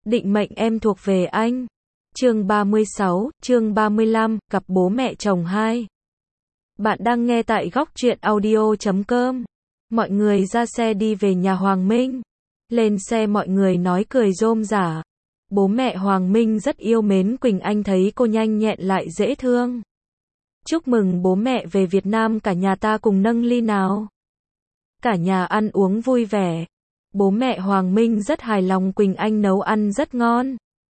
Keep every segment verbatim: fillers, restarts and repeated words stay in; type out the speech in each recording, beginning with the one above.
Định mệnh em thuộc về anh. Chương ba mươi sáu, chương ba mươi lăm, gặp bố mẹ chồng hai. Bạn đang nghe tại góc truyện audio chấm com. Mọi người ra xe đi về nhà Hoàng Minh. Lên xe mọi người nói cười rôm rả. Bố mẹ Hoàng Minh rất yêu mến Quỳnh Anh, thấy cô nhanh nhẹn lại dễ thương. Chúc mừng bố mẹ về Việt Nam, cả nhà ta cùng nâng ly nào. Cả nhà ăn uống vui vẻ. Bố mẹ Hoàng Minh rất hài lòng Quỳnh Anh nấu ăn rất ngon.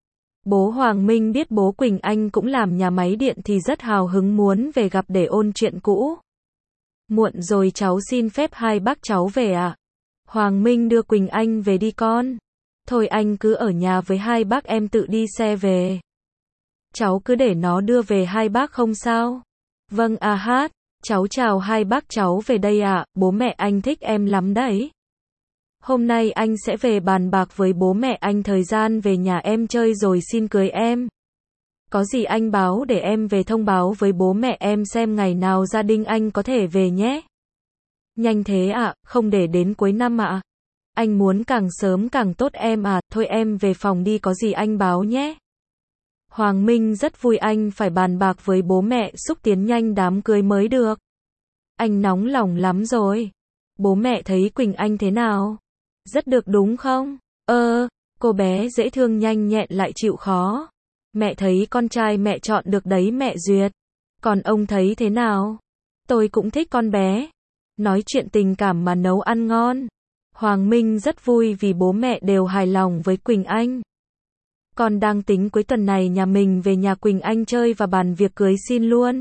Bố Hoàng Minh biết bố Quỳnh Anh cũng làm nhà máy điện thì rất hào hứng muốn về gặp để ôn chuyện cũ. Muộn rồi, cháu xin phép hai bác cháu về ạ. Hoàng Minh đưa Quỳnh Anh về đi con. Thôi anh cứ ở nhà với hai bác, em tự đi xe về. Cháu cứ để nó đưa về hai bác không sao. Vâng à hát, cháu chào hai bác cháu về đây ạ, bố mẹ anh thích em lắm đấy. Hôm nay anh sẽ về bàn bạc với bố mẹ anh thời gian về nhà em chơi rồi xin cưới em. Có gì anh báo để em về thông báo với bố mẹ em xem ngày nào gia đình anh có thể về nhé. Nhanh thế ạ, không để đến cuối năm ạ. Anh muốn càng sớm càng tốt em à, thôi em về phòng đi, có gì anh báo nhé. Hoàng Minh rất vui, anh phải bàn bạc với bố mẹ xúc tiến nhanh đám cưới mới được. Anh nóng lòng lắm rồi. Bố mẹ thấy Quỳnh Anh thế nào? Rất được đúng không? Ơ, cô bé dễ thương nhanh nhẹn lại chịu khó. Mẹ thấy con trai mẹ chọn được đấy mẹ duyệt. Còn ông thấy thế nào? Tôi cũng thích con bé. Nói chuyện tình cảm mà nấu ăn ngon. Hoàng Minh rất vui vì bố mẹ đều hài lòng với Quỳnh Anh. Con đang tính cuối tuần này nhà mình về nhà Quỳnh Anh chơi và bàn việc cưới xin luôn.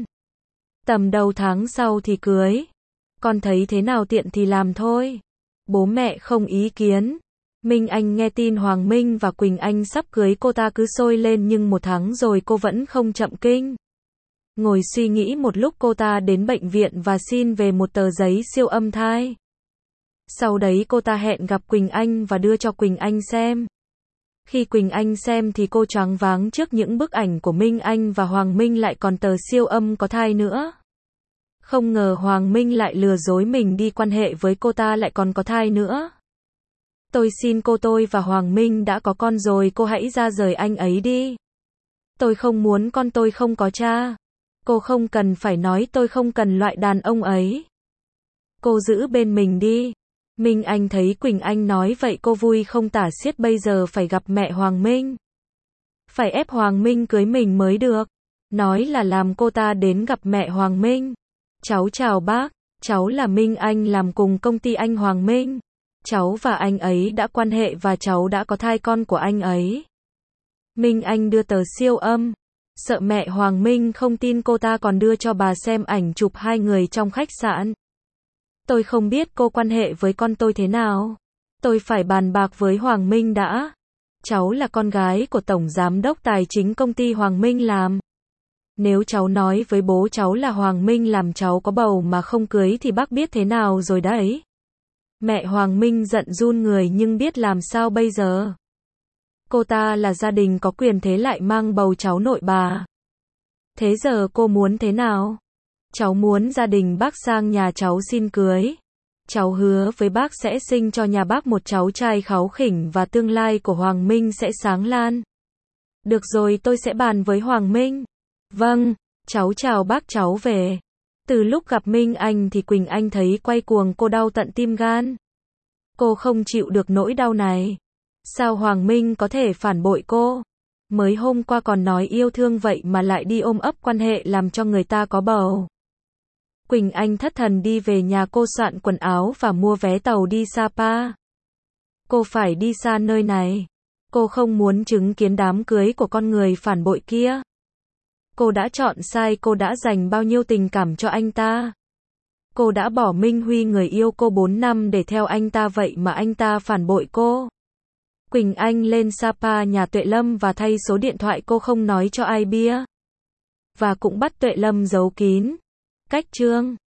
Tầm đầu tháng sau thì cưới. Con thấy thế nào tiện thì làm thôi. Bố mẹ không ý kiến. Minh Anh nghe tin Hoàng Minh và Quỳnh Anh sắp cưới cô ta cứ sôi lên, nhưng một tháng rồi cô vẫn không chậm kinh. Ngồi suy nghĩ một lúc, cô ta đến bệnh viện và xin về một tờ giấy siêu âm thai. Sau đấy cô ta hẹn gặp Quỳnh Anh và đưa cho Quỳnh Anh xem. Khi Quỳnh Anh xem thì cô choáng váng trước những bức ảnh của Minh Anh và Hoàng Minh lại còn tờ siêu âm có thai nữa. Không ngờ Hoàng Minh lại lừa dối mình đi quan hệ với cô ta lại còn có thai nữa. Tôi xin cô, tôi và Hoàng Minh đã có con rồi, cô hãy ra rời anh ấy đi. Tôi không muốn con, tôi không có cha. Cô không cần phải nói tôi không cần loại đàn ông ấy. Cô giữ bên mình đi. Minh Anh thấy Quỳnh Anh nói vậy cô vui không tả xiết, bây giờ phải gặp mẹ Hoàng Minh. Phải ép Hoàng Minh cưới mình mới được. Nói là làm cô ta đến gặp mẹ Hoàng Minh. Cháu chào bác, cháu là Minh Anh làm cùng công ty anh Hoàng Minh. Cháu và anh ấy đã quan hệ và cháu đã có thai con của anh ấy. Minh Anh đưa tờ siêu âm. Sợ mẹ Hoàng Minh không tin, cô ta còn đưa cho bà xem ảnh chụp hai người trong khách sạn. Tôi không biết cô quan hệ với con tôi thế nào. Tôi phải bàn bạc với Hoàng Minh đã. Cháu là con gái của Tổng Giám đốc Tài chính công ty Hoàng Minh làm. Nếu cháu nói với bố cháu là Hoàng Minh làm cháu có bầu mà không cưới thì bác biết thế nào rồi đấy. Mẹ Hoàng Minh giận run người, nhưng biết làm sao bây giờ. Cô ta là gia đình có quyền thế lại mang bầu cháu nội bà. Thế giờ cô muốn thế nào? Cháu muốn gia đình bác sang nhà cháu xin cưới. Cháu hứa với bác sẽ sinh cho nhà bác một cháu trai kháu khỉnh và tương lai của Hoàng Minh sẽ sáng lan. Được rồi, tôi sẽ bàn với Hoàng Minh. Vâng, cháu chào bác, cháu về. Từ lúc gặp Minh Anh thì Quỳnh Anh thấy quay cuồng, cô đau tận tim gan. Cô không chịu được nỗi đau này. Sao Hoàng Minh có thể phản bội cô? Mới hôm qua còn nói yêu thương vậy mà lại đi ôm ấp quan hệ làm cho người ta có bầu. Quỳnh Anh thất thần đi về nhà, cô soạn quần áo và mua vé tàu đi Sapa. Cô phải đi xa nơi này. Cô không muốn chứng kiến đám cưới của con người phản bội kia. Cô đã chọn sai, cô đã dành bao nhiêu tình cảm cho anh ta. Cô đã bỏ Minh Huy, người yêu cô bốn năm để theo anh ta, vậy mà anh ta phản bội cô. Quỳnh Anh lên Sapa nhà Tuệ Lâm và thay số điện thoại, cô không nói cho ai biết. Và cũng bắt Tuệ Lâm giấu kín. Cách chương